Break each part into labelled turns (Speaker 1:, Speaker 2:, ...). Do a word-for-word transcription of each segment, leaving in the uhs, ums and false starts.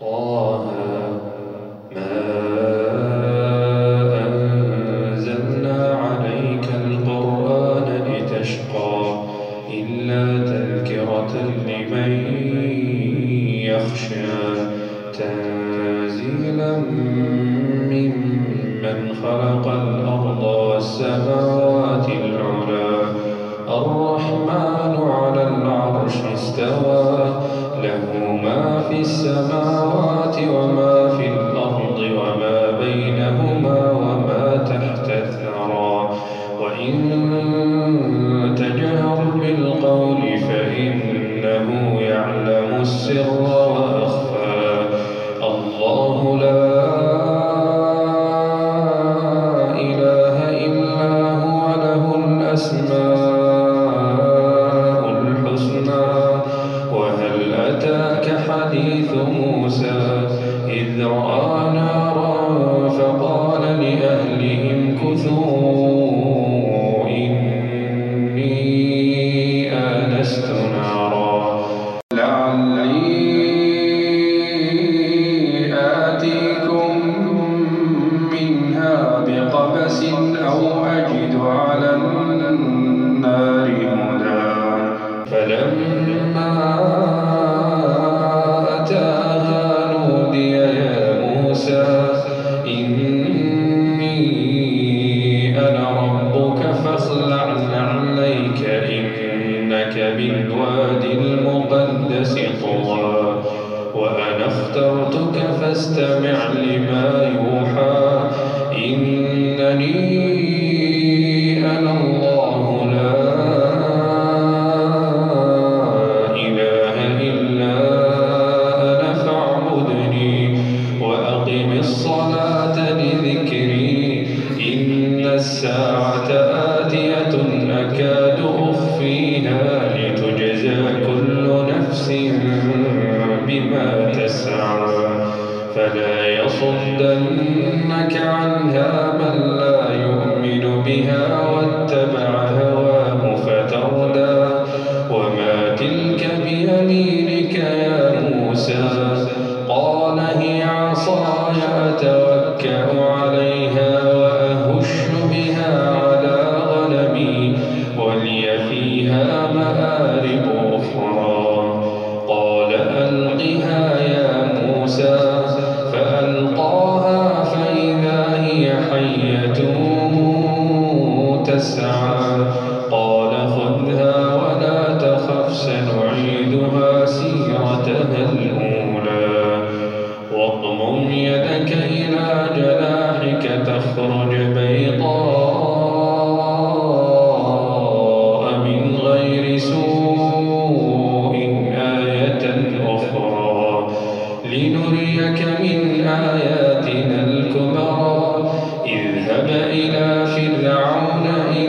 Speaker 1: طه ما أنزلنا عليك القرآن لتشقى إلا تذكرة لمن يخشى تنزيلا ممن خلق الأرض والسماوات العلى الرحمن على العرش استوى له ما في السماوات وما في الأرض وما بينهما وما تحت الثرى وإن تجهر بالقول فإنه يعلم السر وأخفى الله لا إله إلا هو له الأسماء الحسنى وهل أتاك حديث موسى إذ رأى نارا فقال لأهلهم كثوا إني آنست نارا لعلي آتيكم منها بقبس أو أجد على النار هدى فلما أتاها نودي يا موسى إني أنا ربك فاخلع نعليك إنك بالوادي المقدس طوى وأنا اخترتك فاستمع لما يوحى إنني أنا الله لا إله إلا أنا فاعبدني وأقم الصلاة لذكري إن الساعة آتية أكاد أخفيها لتجزى كل نفس بما تسعى فلا يصدنك عنها من لا يؤمن بها واتبع هواه فتردى وما تلك بيمينك يا موسى قال هي عصاي أتوكأ عليها وأهش بها على غنمي ولي فيها مآرب أخرى قال ألقها يا موسى فألقاها فإذا هي حية تسعى قال خذها ولا تخف سنعيدها سيرتها الأولى واضمم يدك إلى جناحك تخرج بيضاء من غير سوء آية أخرى لنريك من آياتنا الكبرى اذهب إلى فرعون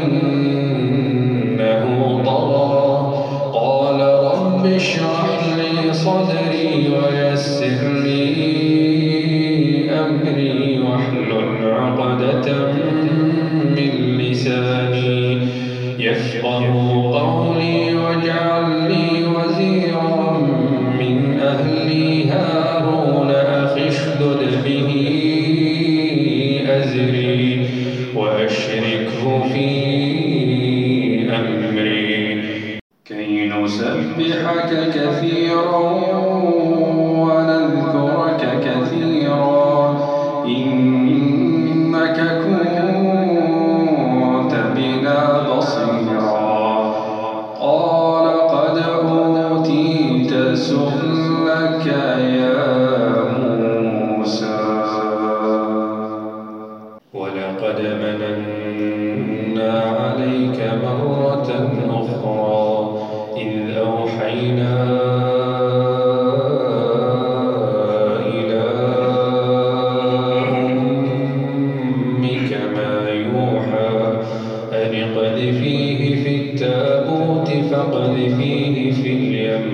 Speaker 1: إنه طغى قال رب اشرح لي صدري ويسر لي أمري واحلل عقدة من لساني يفقهوا قولي واجعل لي وزيرا من أهلي هارون أخي اشدد به أزري وأشركه في أمري كي نسبحك كثيرا ونذكرك كثيرا إنك كنت بنا بصيرا قال قد أوتيت سؤلك يا موسى ولقد مننا عليك مرة أخرى إذ أوحينا إلى أمك ما يوحى أن اقذفيه في التابوت فاقذفيه في اليم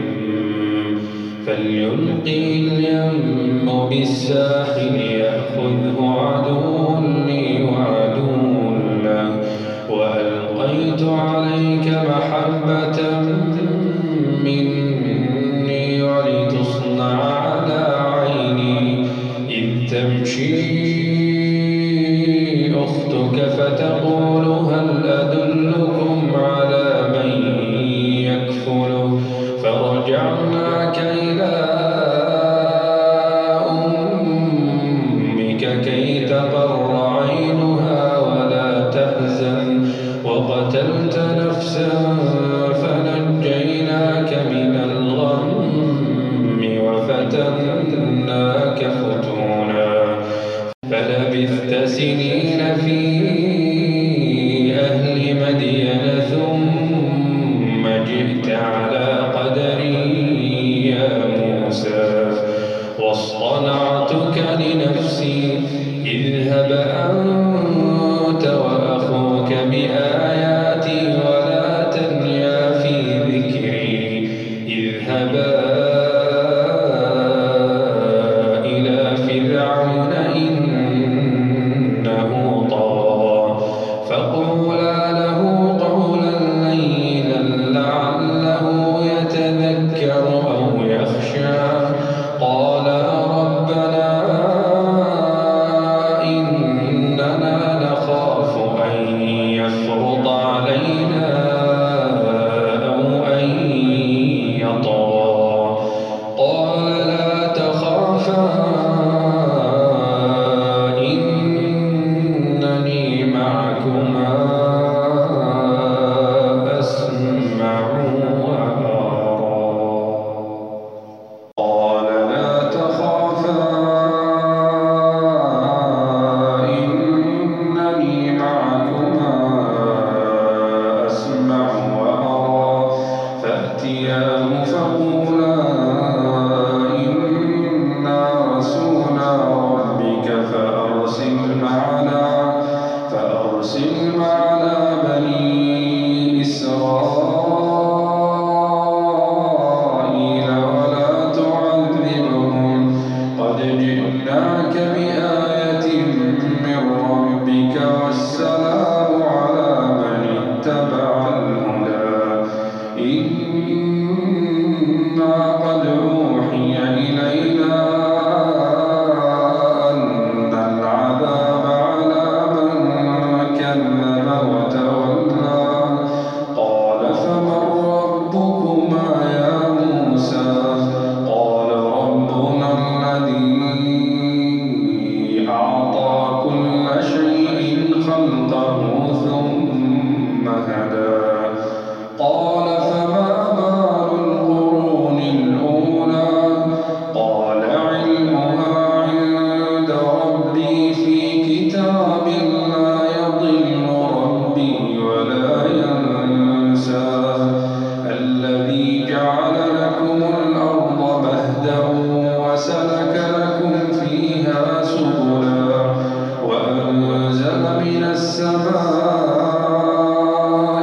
Speaker 1: فليلقي اليم بالساحل يأخذه عدو لي وعدو له وألقيت عليك محبة مني ولتصنع على عيني تمشي أختك فتقول هل أدلكم على من يكفله فرجعناك إلى أمك كي تقر عينها ولا تحزن وقتلت نفسا فنجيناك من الغم وفتناك فتونا فلبثت سنين في أهل مدين ثم جئت على قدري يا موسى واصطنعتك لنفسي اذهب أنت وأخوك بآياتي ولا تنيا في ذكري اذهبا إلى فرعون إنه طغى فقولا له قولا لينا لعله يتذكر أو يخشى قالا ربنا إننا نخاف أن يفرط علينا أو أن يطغى قال لا تخافا إنني معكما أسمع وأرى قال لا تخافا إنني معكما أسمع وأرى فأتياه فقولا إنا رسولا ربك فأرسل معنا فأرسل معنا بني إسرائيل ولا تعذبهم قد جئناك بآية من ربك والسلام على من اتبع الهدى إنا قد أوحي إلينا أن العذاب على من كذب وتولى قال فمن ربكما يا موسى قال ربنا الذي أعطى كل شيء خلقه ثم هدى قال فما بال القرون الأولى قال علمها عند ربي في كتاب لا يضل ربي ولا ينسى الذي جعل لكم الأرض مهدا وسلك لكم فيها سبلا وأنزل من السماء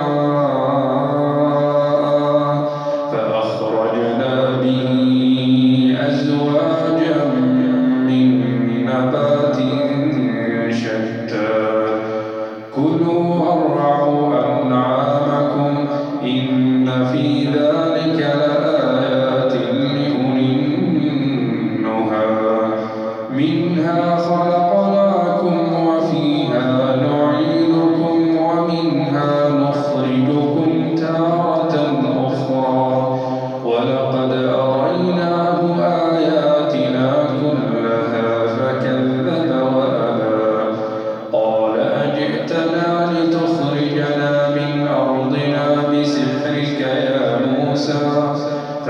Speaker 1: ماء فأخرجنا به أزواجا من نبات شتى كلوا وارعوا أنعامكم إن في ذلك لآيات لأولي النهى منها خلقناكم وفيها نعيدكم ومنها نخرجكم تارة أخرى ولقد أريناه آياتنا كلها فكذب وأبى قال أجئتنا لتخرجنا من أرضنا بسحرك يا موسى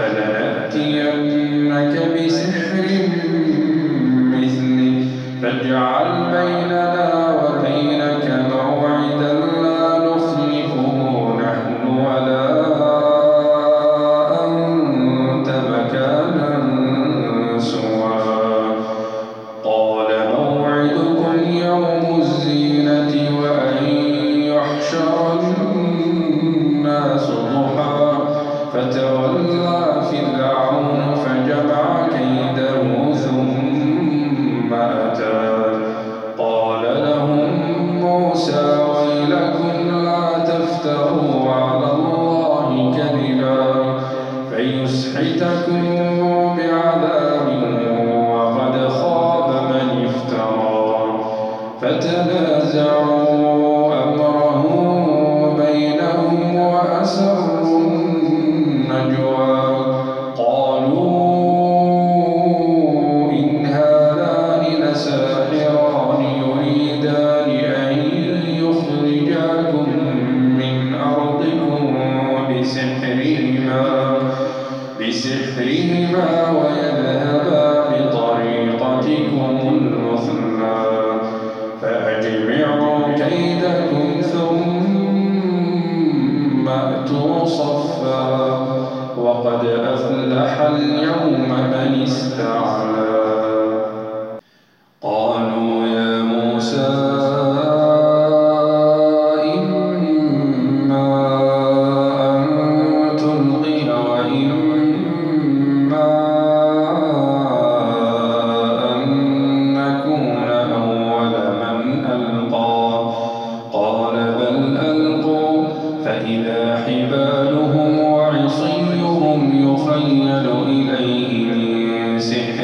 Speaker 1: فلنأتينك بسحر مثله فاجعل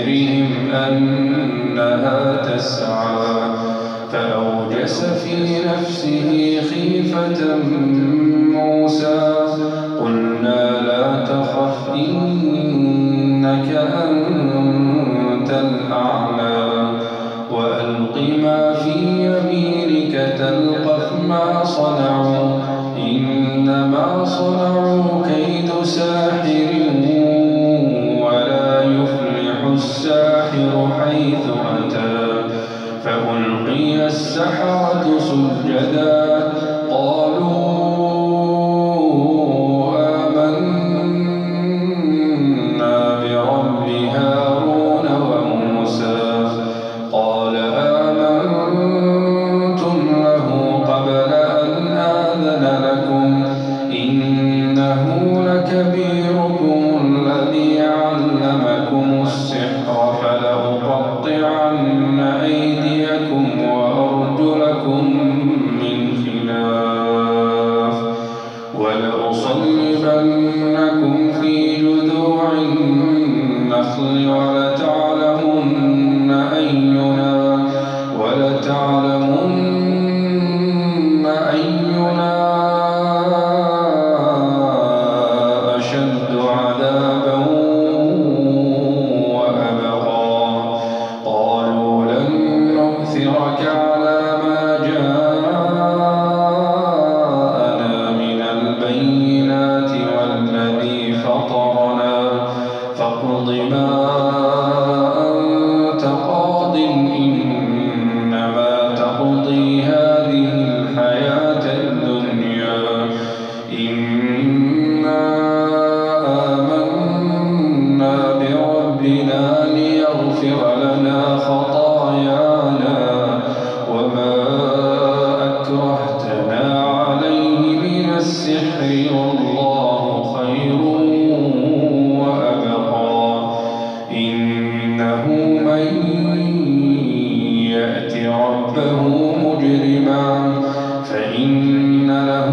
Speaker 1: سحرهم أنها تسعى فأوجس في نفسه خيفة موسى قلنا لا تخف إنك أنت الأعلى وألق ما في يمينك تلقف ما صنعوا إنما صنعوا كيد ساحر ولا يفلح الساحر حيث أتى فألقي السحرة سجدا قالوا آمنا برب هارون وموسى قال آمنتم له قبل أن آذن لكم إنه لكبيركم الذي علمكم السحر فلأقطعن أيديكم وأرجلكم من خلاف ولأصلبنكم في جذوع النخل ولتعلمن أينا ولتعلمن أينا أشد عذابا وأبقى قالوا لن نؤثرك على ما جاءنا من البينات والذي فطرنا فاقض ما أنت قاض إنما تقضي هذه الحياة الدنيا إنا آمنا بربنا ليغفر لنا خطايانا وما أكرهتنا عليه من السحر والله خير وأبقى إنه من يأت ربه مجرما فإن له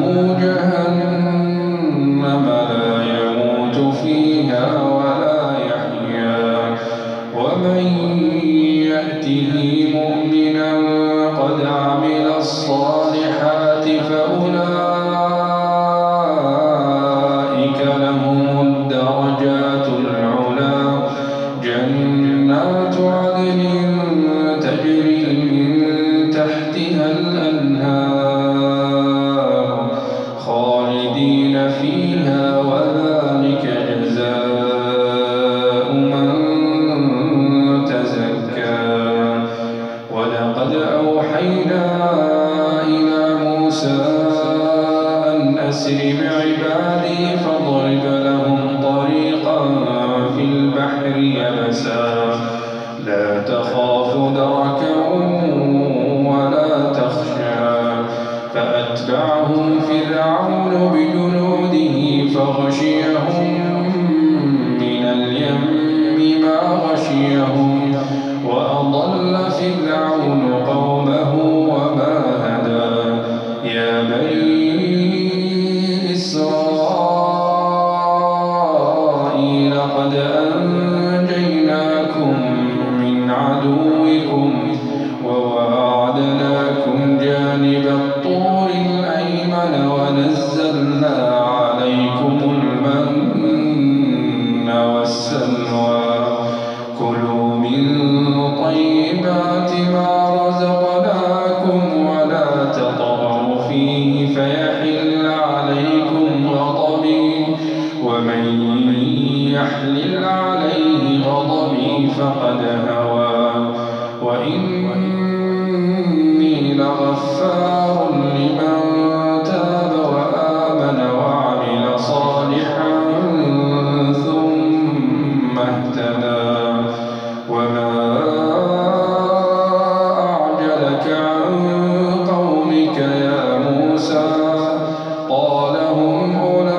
Speaker 1: جهنم لا يموت فيها ولا يحيا ومن يأته مؤمنا قد عمل الصالحات فأولئك لهم الدرجات العلى جنات عدن تجري من تحتها الأنهار خالدين فيها وذلك جزاء من تزكى ولقد أوحينا إلى موسى أن أسر بعبادي فاضرب لهم طريقا في البحر يبسا لا تخاف دركا ولا تخشى فأتبعهم فرعون بجنوده فغشيهم من اليم ما غشيهم وأضل فرعون قومه وما هدى يا بني إسرائيل قد أنجيناكم من عدوكم وواعدناكم جانب الطور الأيمن ونزلنا عليكم المن والسلوى كلوا من طيبات ما رزقناكم ولا تطغوا فيه فيحل عليكم غضبي ومن يحلل عليه غضبي فقد هوى وإني لغفار لمن تاب وآمن وعمل صالحا ثم اهتدى وما أعجلك عن قومك يا موسى قال هم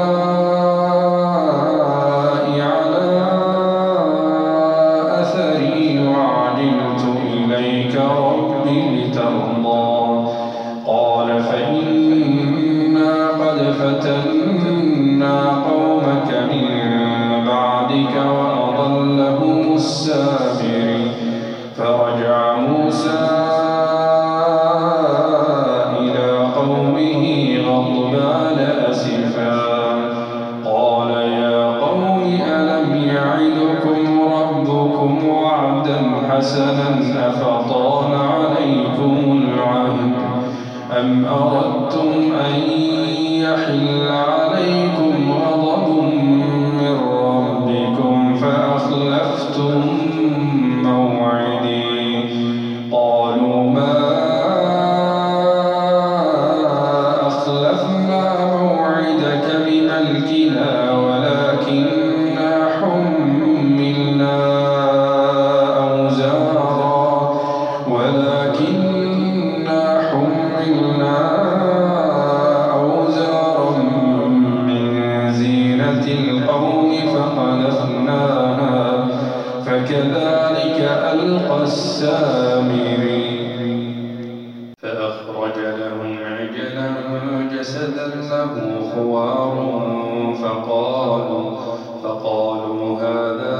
Speaker 1: أولئك على أثري وعجلت إليك ربي لترضى قال فإنا قد فتنا قومك من بعدك وأضلهم السامرين وعدا حسنا أفطال عليكم العهد أم أردتم أن يحل عليكم غضب من ربكم فأخلفتم موعدي قالوا ما أخلفنا موعدك بملكنا ولكننا حملنا أوزارا ولكننا حملنا أوزارا من زينة القوم فقذفناها فكذلك ألقى السامري فأخرج لهم عجلا جسدا له خوار فقالوا فقالوا هذا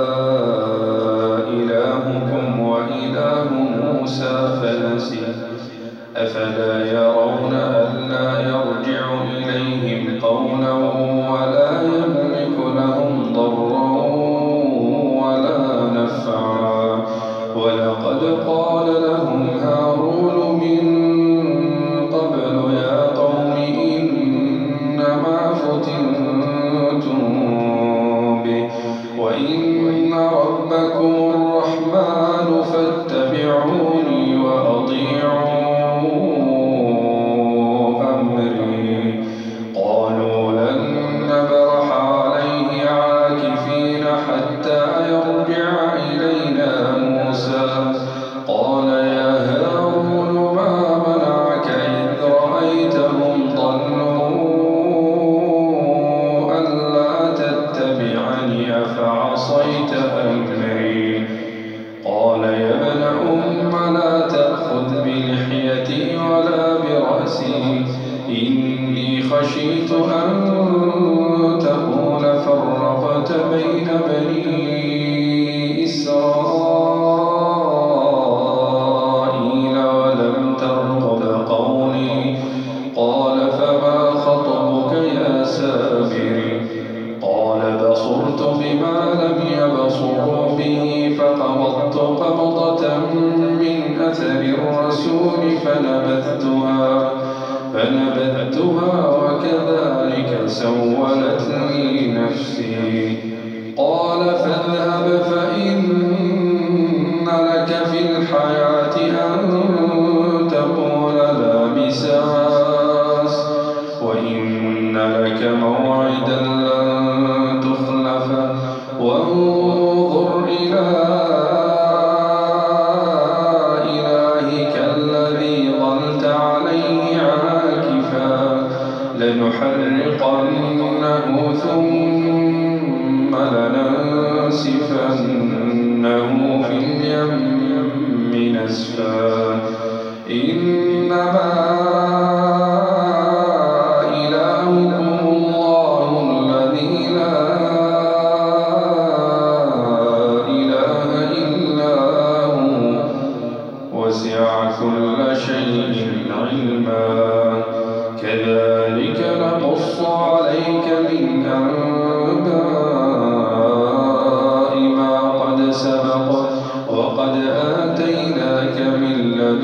Speaker 1: إلهكم وإله موسى فنسي أفلا يرون ألا يرجع إليهم قولا ولا يملك لهم ضرا ولا نفعا ولقد قال لهم هارون من قبل يا قوم إنما فتنتم به وإن ربكم الرحمن فاتبعوني وأطيعوا أمري قالوا لن نبرح عليه عاكفين حتى يرجع إلينا موسى قال يا هارون ما منعك إذ رأيتهم ضلوا ألا تتبعني أفعصيت أمري قال يا ابن أم لا تأخذ بلحيتي ولا برأسي إني خشيت أن تقول فرقت بين بني إسرائيل ولم ترقب قولي قال فما خطبك يا سامري قال بصرت بما لم يبصروا به فقبضت قبضة من أثر الرسول فنبذتها فنبذتها وكذلك سولت لي نفسي قال فاذهب فإن لك في الحياة أن تقول لا مساس وإن لك موعدا لن تخلفه وانظر إلى إلهك الذي ظلت عليه عاكفا لنحرقنه ثم لننسفنه في اليم نسفا إنما إلهكم الله الذي لا إله إلا هو وسع كل شيء علما كذلك نقص عليك من أنباء ما قد سبق وقد آتيناك من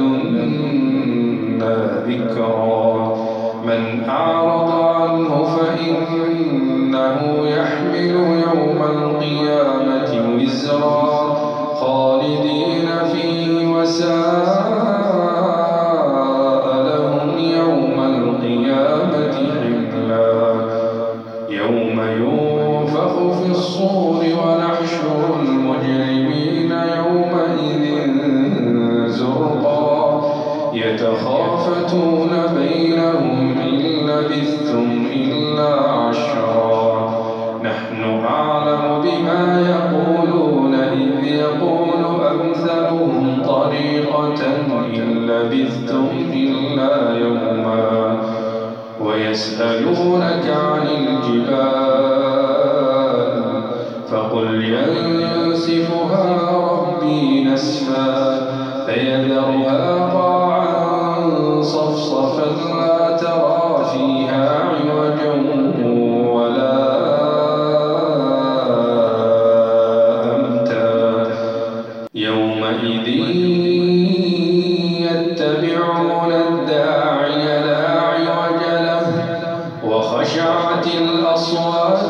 Speaker 1: لدنا ذكرا من أعرض عنه فإنه يحمل يوم القيامة وزرا خالدين فيه وساء لهم يوم القيامة حملا يوم ينفخ في الصور ونحشر المجرمين يومئذ زرقا يتخافتون بينهم إن لبثتم إلا عشرا نحن أعلم بما يقولون إذ يقول أمثلهم طريقة إن لبثتم إلا يوما ويسألونك عن الجبال فقل ينسفها ربي نسفا فيذرها قاعا صفصفا لا ترى فيها عوجا ولا أمتا يومئذ يتبعون الداعي لا عوج له وخشعت الأصوات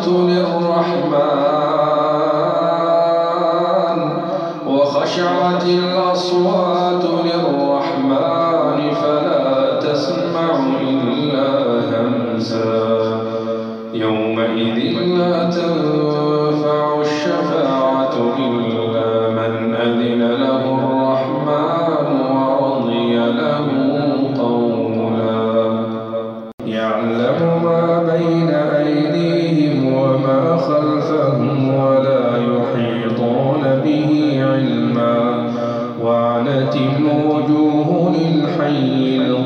Speaker 1: للرحمن وخشعت الأصوات للرحمن فلا تسمع إلا همسا يومئذ لا تنفع الشفاعة إلا من أذن له الرحمن ورضي له قولا يعلم ما بين أيديهم وما خلفهم ولا يحيطون به علما وعنت الوجوه للحي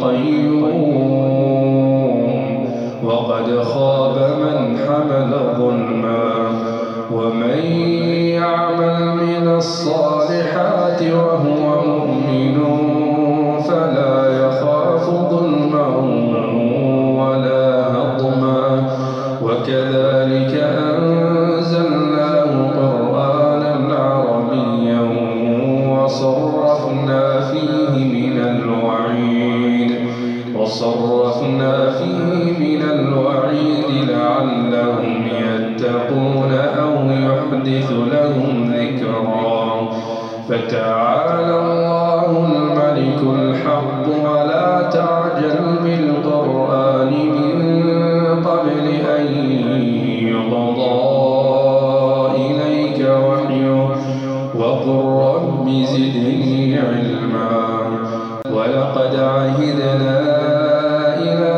Speaker 1: القيوم وقد خاب من حمل ظلما ومن يعمل من الصالحات وهو مؤمن فلا يخاف ظلما ولا هضما وكذلك أنزلناه قرآنا عربيا وصرفنا فيه من الوعيد وصرفنا فيه من الوعيد لعلهم يتقون أو يحدث لهم ذكرا فتعالى الله الملك الحق ولا تعجل بالقرآن من قبل أن يقضى إليك وحيه وقل رب زدني علما ولقد عهدنا إلى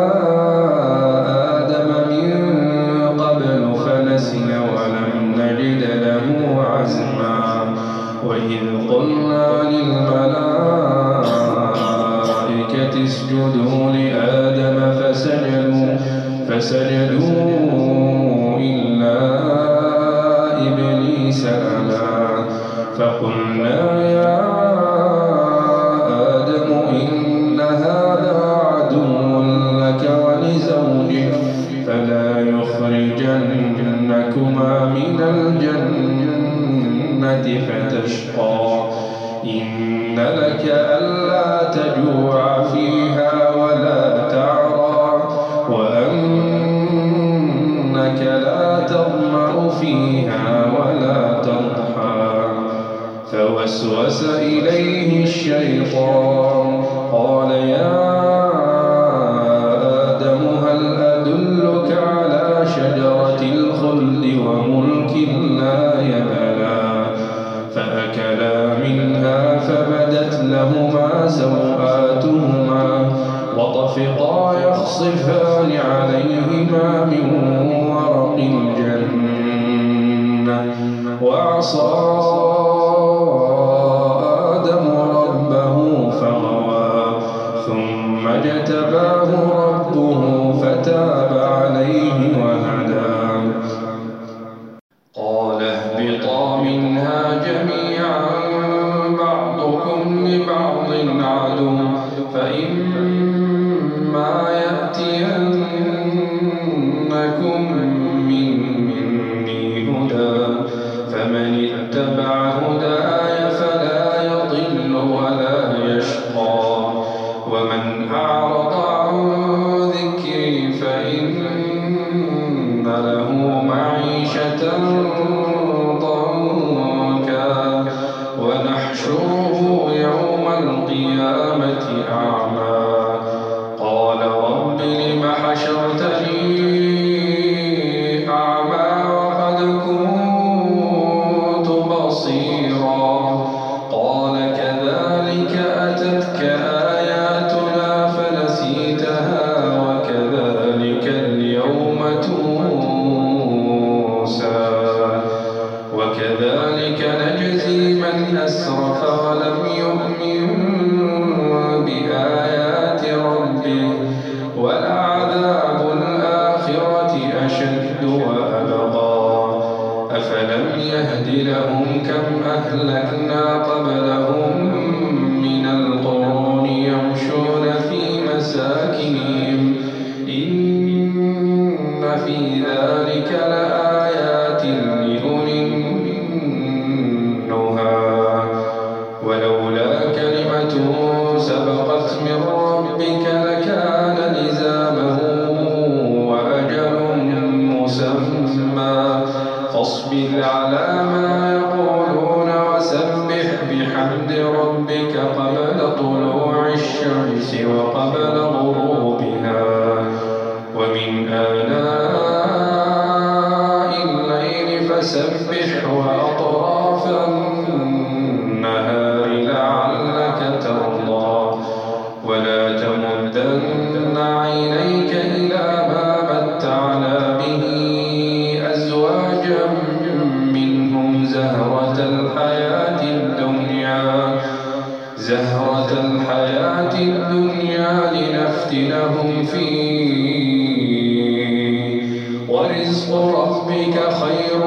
Speaker 1: آدم من قبل فنسي ولم نجد له عزما وإذ قلنا للملائكة اسجدوا لآدم فسجدوا فسجدوا إلا إبليس أبى فقلنا يا آدم إن هذا عدو لك ولزوجك فلا يخرجنكما من الجنة فتشقى إن لك ألا تجوع فيها ولا تعرى وأنك لا تظمأ فيها ولا تضحى فوسوس إليه الشيطان قال يا آدم هل أدلك على شجرة الخلد وملك لا يبلى فأكلا منها فبدت لهما سوآتهما وطفقا يخصفان عليهما من ورق الجنة وعصى آدم ربه فغوى ثم اجتباه ربه فتاب عليه وهدى قال اهبطا منها جميعا بعضكم لبعض عدو فإما يأتينكم مني هدى فمن اتبع هداي فلا يضل ولا يشقى ومن أعرض عن ذكري فإن له معيشة ضنكا ونحشره يوم القيامة أعمى قال رب لم حشرتني أعمى وقد كنت بصيرا قال كذلك أتتك آياتنا فنسيتها وكذلك اليوم تنسى وكذلك نجزي من أسرف ولم يؤمن بآيات ربه ولعذاب الآخرة أشد وأبقى أفلم يهد لهم كم أهلكنا قبلهم من القرون يمشون في مساكنهم إن في ذلك لآيات لأولي النهى سبقت من ربك لكان لزاما وأجل مسمى فاصبر على ما يقولون وسبح بحمد ربك قبل طلوع الشمس وقبل غروبها ومن آناء الليل فسبح وأطراف النهار لعلك ترضى ولا تمدن عينيك إلى ما متعنا به أزواجا منهم زهرة الحياة الدنيا زهرة الحياة الدنيا لنفتنهم فيه ورزق ربك خير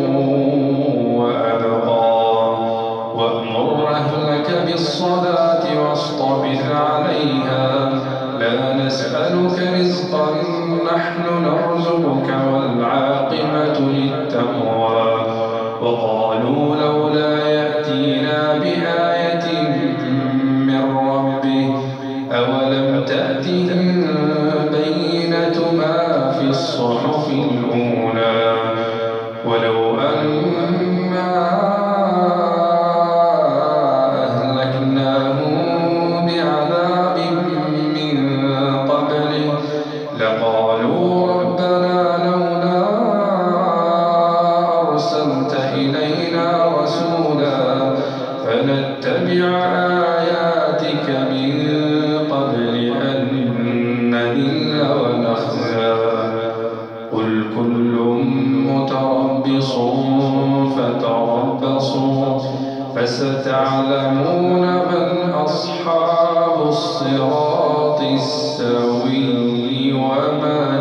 Speaker 1: وأبقى وأمر أهلك بالصلاة واصطبر عليها لا نسألك رزقا نحن نرزقك والعاقبة للتقوى وقالوا لولا يأتينا بآية من ربه أولم تأتهم بينة ما في الصحف الأولى ولو أنا أهلكناهم بعذاب من قبله لقالوا ربنا لولا أرسلت إلينا رسولا فنتبع آياتك من قبل أن نذل ونخزى قل كل متربص فتربصوا فستعلمون من أصحاب الصراط السوي وما